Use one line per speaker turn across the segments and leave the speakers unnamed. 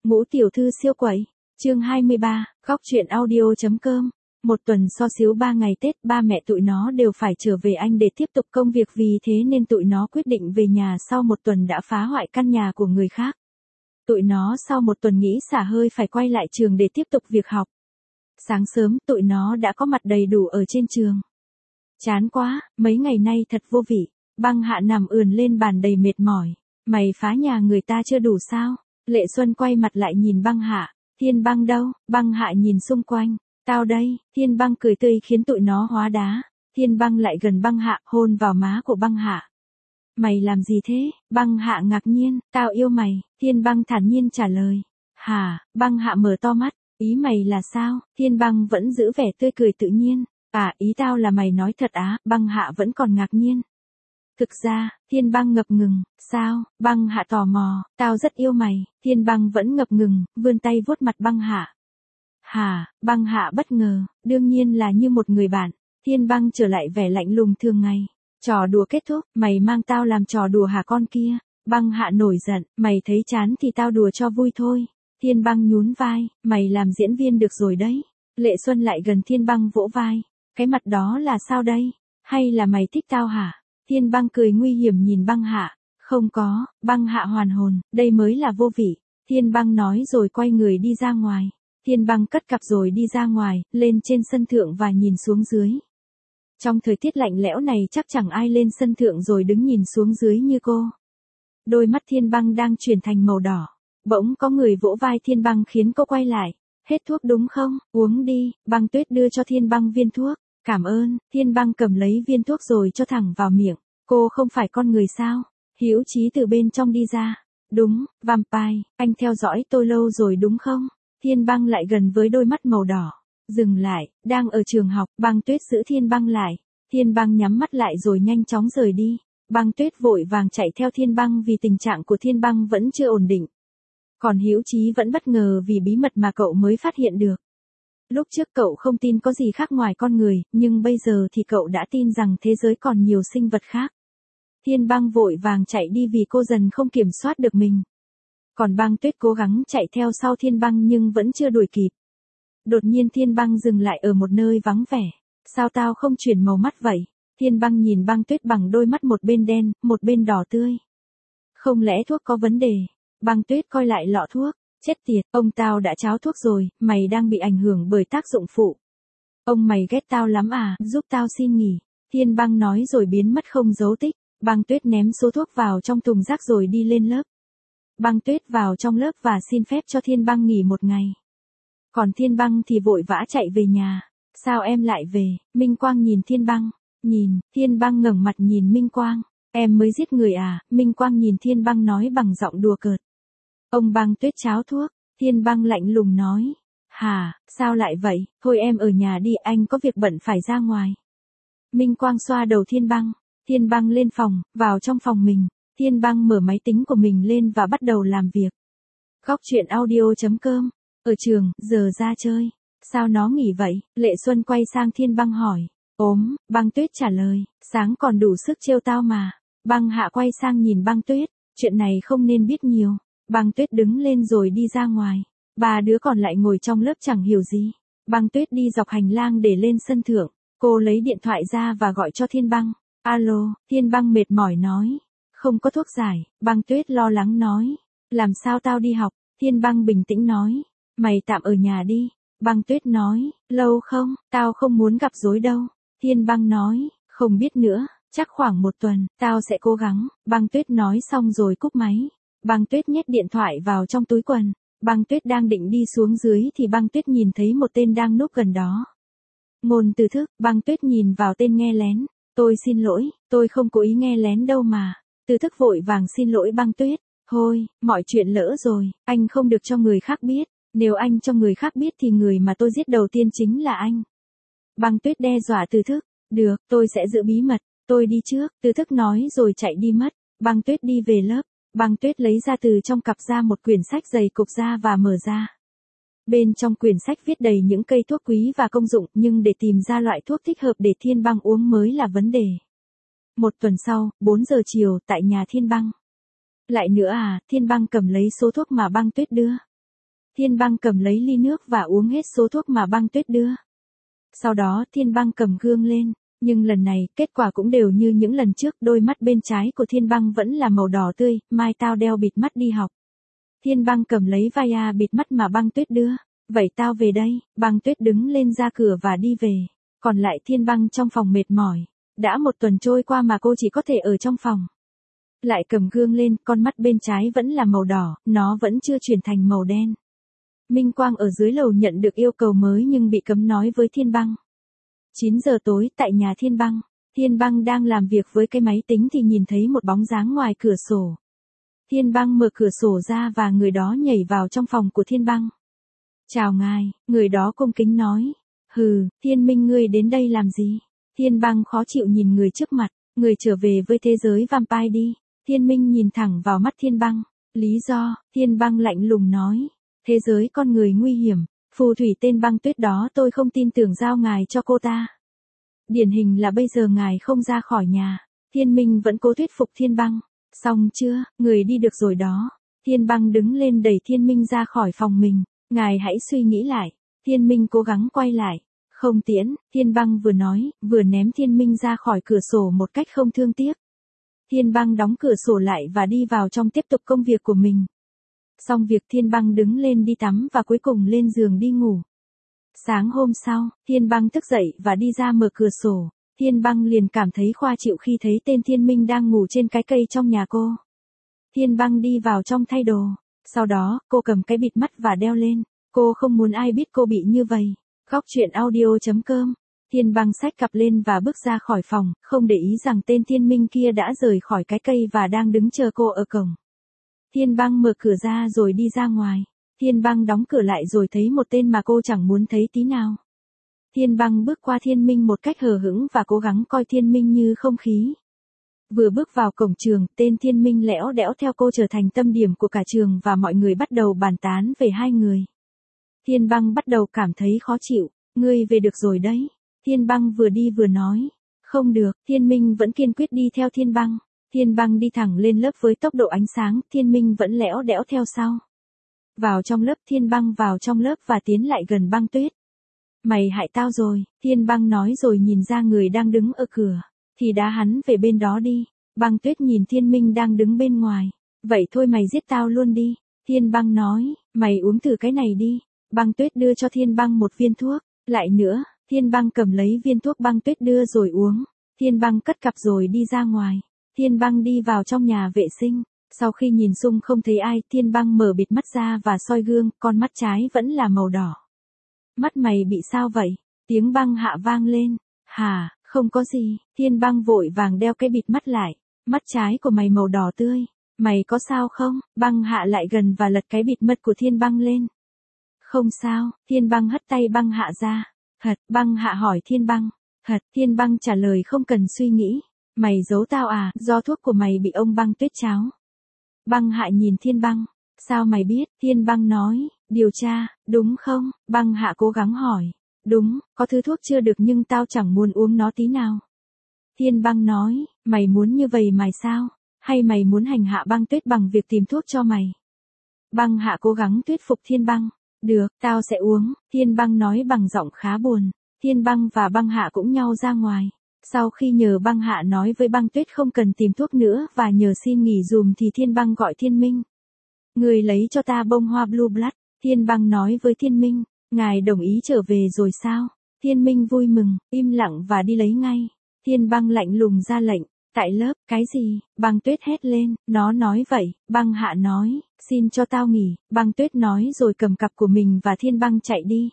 Ngũ tiểu thư siêu quẩy, chương 23, góc truyện audio.com. Một tuần so xíu 3 ngày Tết, ba mẹ tụi nó đều phải trở về Anh để tiếp tục công việc, vì thế nên tụi nó quyết định về nhà sau một tuần đã phá hoại căn nhà của người khác. Tụi nó sau một tuần nghĩ xả hơi phải quay lại trường để tiếp tục việc học. Sáng sớm tụi nó đã có mặt đầy đủ ở trên trường. Chán quá, mấy ngày nay thật vô vị. Băng Hạ nằm ườn lên bàn đầy mệt mỏi. Mày phá nhà người ta chưa đủ sao? Lệ Xuân quay mặt lại nhìn Băng Hạ. Thiên Băng đâu? Băng Hạ nhìn xung quanh. Tao đây. Thiên Băng cười tươi khiến tụi nó hóa đá. Thiên Băng lại gần Băng Hạ, hôn vào má của Băng Hạ. Mày làm gì thế? Băng Hạ ngạc nhiên. Tao yêu mày. Thiên Băng thản nhiên trả lời. Hả? Băng Hạ mở to mắt. Ý mày là sao? Thiên Băng vẫn giữ vẻ tươi cười tự nhiên. À, ý tao là mày nói thật á. Băng Hạ vẫn còn ngạc nhiên. Thực ra, Thiên Băng ngập ngừng. Sao? Băng Hạ tò mò. Tao rất yêu mày. Thiên Băng vẫn ngập ngừng, vươn tay vuốt mặt Băng Hạ. Hả? Băng Hạ bất ngờ. Đương nhiên là như một người bạn. Thiên Băng trở lại vẻ lạnh lùng thường ngày. Trò đùa kết thúc. Mày mang tao làm trò đùa hả con kia? Băng Hạ nổi giận. Mày thấy chán thì tao đùa cho vui thôi. Thiên Băng nhún vai. Mày làm diễn viên được rồi đấy. Lệ Xuân lại gần Thiên Băng vỗ vai. Cái mặt đó là sao đây? Hay là mày thích tao hả? Thiên Băng cười nguy hiểm nhìn Băng Hạ. Không có. Băng Hạ hoàn hồn. Đây mới là vô vị. Thiên Băng nói rồi quay người đi ra ngoài. Thiên Băng cất cặp rồi đi ra ngoài, lên trên sân thượng và nhìn xuống dưới. Trong thời tiết lạnh lẽo này chắc chẳng ai lên sân thượng rồi đứng nhìn xuống dưới như cô. Đôi mắt Thiên Băng đang chuyển thành màu đỏ. Bỗng có người vỗ vai Thiên Băng khiến cô quay lại. Hết thuốc đúng không? Uống đi. Băng Tuyết đưa cho Thiên Băng viên thuốc. Cảm ơn. Thiên Băng cầm lấy viên thuốc rồi cho thẳng vào miệng. Cô không phải con người sao? Hữu Chí từ bên trong đi ra. Đúng, Vampire, anh theo dõi tôi lâu rồi đúng không? Thiên Băng lại gần với đôi mắt màu đỏ. Dừng lại, đang ở trường học, Băng Tuyết giữ Thiên Băng lại. Thiên Băng nhắm mắt lại rồi nhanh chóng rời đi. Băng Tuyết vội vàng chạy theo Thiên Băng vì tình trạng của Thiên Băng vẫn chưa ổn định. Còn Hữu Chí vẫn bất ngờ vì bí mật mà cậu mới phát hiện được. Lúc trước cậu không tin có gì khác ngoài con người, nhưng bây giờ thì cậu đã tin rằng thế giới còn nhiều sinh vật khác. Thiên Băng vội vàng chạy đi vì cô dần không kiểm soát được mình. Còn Băng Tuyết cố gắng chạy theo sau Thiên Băng nhưng vẫn chưa đuổi kịp. Đột nhiên Thiên Băng dừng lại ở một nơi vắng vẻ. Sao tao không chuyển màu mắt vậy? Thiên Băng nhìn Băng Tuyết bằng đôi mắt một bên đen, một bên đỏ tươi. Không lẽ thuốc có vấn đề? Băng Tuyết coi lại lọ thuốc. Chết tiệt, ông tao đã tráo thuốc rồi, mày đang bị ảnh hưởng bởi tác dụng phụ. Ông mày ghét tao lắm à, giúp tao xin nghỉ. Thiên Băng nói rồi biến mất không dấu tích. Băng Tuyết ném số thuốc vào trong thùng rác rồi đi lên lớp. Băng Tuyết vào trong lớp và xin phép cho Thiên Băng nghỉ một ngày. Còn Thiên Băng thì vội vã chạy về nhà. Sao em lại về? Minh Quang nhìn Thiên Băng. Nhìn, Thiên Băng ngẩng mặt nhìn Minh Quang. Em mới giết người à? Minh Quang nhìn Thiên Băng nói bằng giọng đùa cợt. Ông Băng Tuyết tráo thuốc. Thiên Băng lạnh lùng nói. Hả, sao lại vậy? Thôi em ở nhà đi, anh có việc bận phải ra ngoài. Minh Quang xoa đầu Thiên Băng. Thiên Băng lên phòng, vào trong phòng mình. Thiên Băng mở máy tính của mình lên và bắt đầu làm việc. Góc truyện audio.com. Ở trường, giờ ra chơi. Sao nó nghỉ vậy? Lệ Xuân quay sang Thiên Băng hỏi. Ốm, Băng Tuyết trả lời. Sáng còn đủ sức trêu tao mà. Băng Hạ quay sang nhìn Băng Tuyết. Chuyện này không nên biết nhiều. Băng Tuyết đứng lên rồi đi ra ngoài. Ba đứa còn lại ngồi trong lớp chẳng hiểu gì. Băng Tuyết đi dọc hành lang để lên sân thượng. Cô lấy điện thoại ra và gọi cho Thiên Băng. Alo, Thiên Băng mệt mỏi nói. Không có thuốc giải. Băng Tuyết lo lắng nói. Làm sao tao đi học? Thiên Băng bình tĩnh nói. Mày tạm ở nhà đi. Băng Tuyết nói. Lâu không? Tao không muốn gặp rối đâu. Thiên Băng nói. Không biết nữa. Chắc khoảng một tuần. Tao sẽ cố gắng. Băng Tuyết nói xong rồi cúp máy. Băng Tuyết nhét điện thoại vào trong túi quần. Băng Tuyết đang định đi xuống dưới thì Băng Tuyết nhìn thấy một tên đang núp gần đó. Ngôn Từ Thức. Băng Tuyết nhìn vào tên nghe lén. Tôi xin lỗi, tôi không cố ý nghe lén đâu mà. Từ Thức vội vàng xin lỗi Băng Tuyết. Thôi, mọi chuyện lỡ rồi, anh không được cho người khác biết. Nếu anh cho người khác biết thì người mà tôi giết đầu tiên chính là anh. Băng Tuyết đe dọa Từ Thức. Được, tôi sẽ giữ bí mật. Tôi đi trước. Từ Thức nói rồi chạy đi mất. Băng Tuyết đi về lớp. Băng Tuyết lấy ra từ trong cặp ra một quyển sách dày cục ra và mở ra. Bên trong quyển sách viết đầy những cây thuốc quý và công dụng, nhưng để tìm ra loại thuốc thích hợp để Thiên Băng uống mới là vấn đề. Một tuần sau, 4 giờ chiều, tại nhà Thiên Băng. Lại nữa à, Thiên Băng cầm lấy số thuốc mà Băng Tuyết đưa. Thiên Băng cầm lấy ly nước và uống hết số thuốc mà Băng Tuyết đưa. Sau đó Thiên Băng cầm gương lên, nhưng lần này kết quả cũng đều như những lần trước, đôi mắt bên trái của Thiên Băng vẫn là màu đỏ tươi, mai tao đeo bịt mắt đi học. Thiên Băng cầm lấy vai bịt mắt mà Băng Tuyết đưa, vậy tao về đây, Băng Tuyết đứng lên ra cửa và đi về, còn lại Thiên Băng trong phòng mệt mỏi, đã một tuần trôi qua mà cô chỉ có thể ở trong phòng. Lại cầm gương lên, con mắt bên trái vẫn là màu đỏ, nó vẫn chưa chuyển thành màu đen. Minh Quang ở dưới lầu nhận được yêu cầu mới nhưng bị cấm nói với Thiên Băng. 9 giờ tối tại nhà Thiên Băng đang làm việc với cái máy tính thì nhìn thấy một bóng dáng ngoài cửa sổ. Thiên Băng mở cửa sổ ra và người đó nhảy vào trong phòng của Thiên Băng. Chào ngài, người đó cung kính nói. Hừ, Thiên Minh ngươi đến đây làm gì? Thiên Băng khó chịu nhìn người trước mặt, người trở về với thế giới vampire đi. Thiên Minh nhìn thẳng vào mắt Thiên Băng. Lý do, Thiên Băng lạnh lùng nói. Thế giới con người nguy hiểm, phù thủy tên Băng Tuyết đó tôi không tin tưởng giao ngài cho cô ta. Điển hình là bây giờ ngài không ra khỏi nhà. Thiên Minh vẫn cố thuyết phục Thiên Băng. Xong chưa, người đi được rồi đó. Thiên Băng đứng lên đẩy Thiên Minh ra khỏi phòng mình. Ngài hãy suy nghĩ lại. Thiên Minh cố gắng quay lại. Không tiễn, Thiên Băng vừa nói, vừa ném Thiên Minh ra khỏi cửa sổ một cách không thương tiếc. Thiên Băng đóng cửa sổ lại và đi vào trong tiếp tục công việc của mình. Xong việc Thiên Băng đứng lên đi tắm và cuối cùng lên giường đi ngủ. Sáng hôm sau, Thiên Băng thức dậy và đi ra mở cửa sổ. Thiên Băng liền cảm thấy khoa chịu khi thấy tên Thiên Minh đang ngủ trên cái cây trong nhà cô. Thiên Băng đi vào trong thay đồ. Sau đó, cô cầm cái bịt mắt và đeo lên. Cô không muốn ai biết cô bị như vậy. Góc chuyện audio.com. Thiên Băng xách cặp lên và bước ra khỏi phòng, không để ý rằng tên Thiên Minh kia đã rời khỏi cái cây và đang đứng chờ cô ở cổng. Thiên Băng mở cửa ra rồi đi ra ngoài. Thiên Băng đóng cửa lại rồi thấy một tên mà cô chẳng muốn thấy tí nào. Thiên Băng bước qua Thiên Minh một cách hờ hững và cố gắng coi Thiên Minh như không khí. Vừa bước vào cổng trường, tên Thiên Minh lẽo đẽo theo cô trở thành tâm điểm của cả trường và mọi người bắt đầu bàn tán về hai người. Thiên Băng bắt đầu cảm thấy khó chịu. Ngươi về được rồi đấy. Thiên Băng vừa đi vừa nói. Không được, Thiên Minh vẫn kiên quyết đi theo Thiên Băng. Thiên Băng đi thẳng lên lớp với tốc độ ánh sáng, Thiên Minh vẫn lẽo đẽo theo sau. Vào trong lớp, Thiên Băng vào trong lớp và tiến lại gần Băng Tuyết. Mày hại tao rồi, Thiên Băng nói rồi nhìn ra người đang đứng ở cửa. Thì đá hắn về bên đó đi. Băng Tuyết nhìn Thiên Minh đang đứng bên ngoài. Vậy thôi mày giết tao luôn đi. Thiên Băng nói, mày uống thử cái này đi. Băng Tuyết đưa cho Thiên Băng một viên thuốc. Lại nữa, Thiên Băng cầm lấy viên thuốc Băng Tuyết đưa rồi uống. Thiên Băng cất cặp rồi đi ra ngoài. Thiên Băng đi vào trong nhà vệ sinh. Sau khi nhìn xung không thấy ai, Thiên Băng mở bịt mắt ra và soi gương, con mắt trái vẫn là màu đỏ. Mắt mày bị sao vậy? Tiếng Băng Hạ vang lên. Hả, không có gì. Thiên Băng vội vàng đeo cái bịt mắt lại. Mắt trái của mày màu đỏ tươi. Mày có sao không? Băng Hạ lại gần và lật cái bịt mắt của Thiên Băng lên. Không sao, Thiên Băng hất tay Băng Hạ ra. Thật, Băng Hạ hỏi Thiên Băng. Thật, Thiên Băng trả lời không cần suy nghĩ. Mày giấu tao à, do thuốc của mày bị ông Băng Tuyết cháo. Băng Hạ nhìn Thiên Băng. Sao mày biết? Thiên Băng nói, điều tra, đúng không? Băng Hạ cố gắng hỏi. Đúng, có thứ thuốc chưa được nhưng tao chẳng muốn uống nó tí nào. Thiên Băng nói, mày muốn như vậy mày sao? Hay mày muốn hành hạ Băng Tuyết bằng việc tìm thuốc cho mày? Băng Hạ cố gắng thuyết phục Thiên Băng. Được, tao sẽ uống, Thiên Băng nói bằng giọng khá buồn. Thiên Băng và Băng Hạ cũng nhau ra ngoài. Sau khi nhờ Băng Hạ nói với Băng Tuyết không cần tìm thuốc nữa và nhờ xin nghỉ dùm thì Thiên Băng gọi Thiên Minh. Người lấy cho ta bông hoa Blue Blood. Thiên Băng nói với Thiên Minh, ngài đồng ý trở về rồi sao? Thiên Minh vui mừng, im lặng và đi lấy ngay. Thiên Băng lạnh lùng ra lệnh. Tại lớp, cái gì? Băng Tuyết hét lên, nó nói vậy. Băng Hạ nói, xin cho tao nghỉ. Băng Tuyết nói rồi cầm cặp của mình và Thiên Băng chạy đi.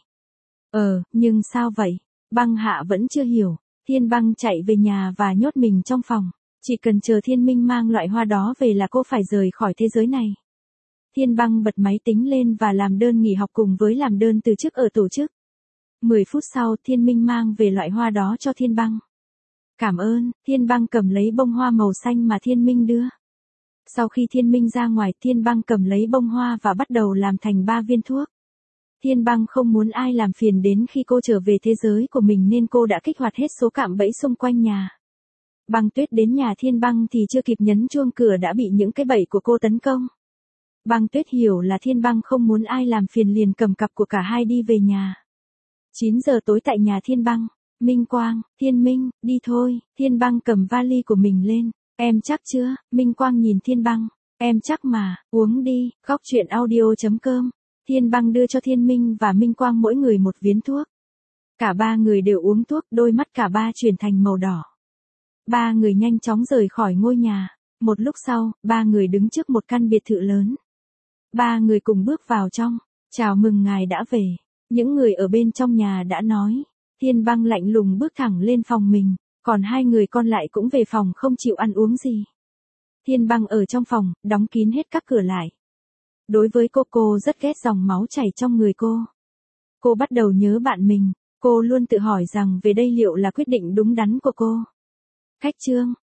Nhưng sao vậy? Băng Hạ vẫn chưa hiểu. Thiên Băng chạy về nhà và nhốt mình trong phòng. Chỉ cần chờ Thiên Minh mang loại hoa đó về là cô phải rời khỏi thế giới này. Thiên Băng bật máy tính lên và làm đơn nghỉ học cùng với làm đơn từ chức ở tổ chức. 10 phút sau, Thiên Minh mang về loại hoa đó cho Thiên Băng. Cảm ơn, Thiên Băng cầm lấy bông hoa màu xanh mà Thiên Minh đưa. Sau khi Thiên Minh ra ngoài, Thiên Băng cầm lấy bông hoa và bắt đầu làm thành 3 viên thuốc. Thiên Băng không muốn ai làm phiền đến khi cô trở về thế giới của mình nên cô đã kích hoạt hết số cạm bẫy xung quanh nhà. Băng Tuyết đến nhà Thiên Băng thì chưa kịp nhấn chuông cửa đã bị những cái bẫy của cô tấn công. Băng Tuyết hiểu là Thiên Băng không muốn ai làm phiền liền cầm cặp của cả hai đi về nhà. 9 giờ tối tại nhà Thiên Băng, Minh Quang, Thiên Minh, đi thôi, Thiên Băng cầm vali của mình lên, em chắc chưa, Minh Quang nhìn Thiên Băng, em chắc mà, uống đi, góc chuyện audio.com, Thiên Băng đưa cho Thiên Minh và Minh Quang mỗi người một viên thuốc. Cả ba người đều uống thuốc, đôi mắt cả ba chuyển thành màu đỏ. Ba người nhanh chóng rời khỏi ngôi nhà, một lúc sau, ba người đứng trước một căn biệt thự lớn. Ba người cùng bước vào trong, chào mừng ngài đã về. Những người ở bên trong nhà đã nói, Thiên Băng lạnh lùng bước thẳng lên phòng mình, còn hai người còn lại cũng về phòng không chịu ăn uống gì. Thiên Băng ở trong phòng, đóng kín hết các cửa lại. Đối với cô rất ghét dòng máu chảy trong người cô. Cô bắt đầu nhớ bạn mình, cô luôn tự hỏi rằng về đây liệu là quyết định đúng đắn của cô. Khách trương,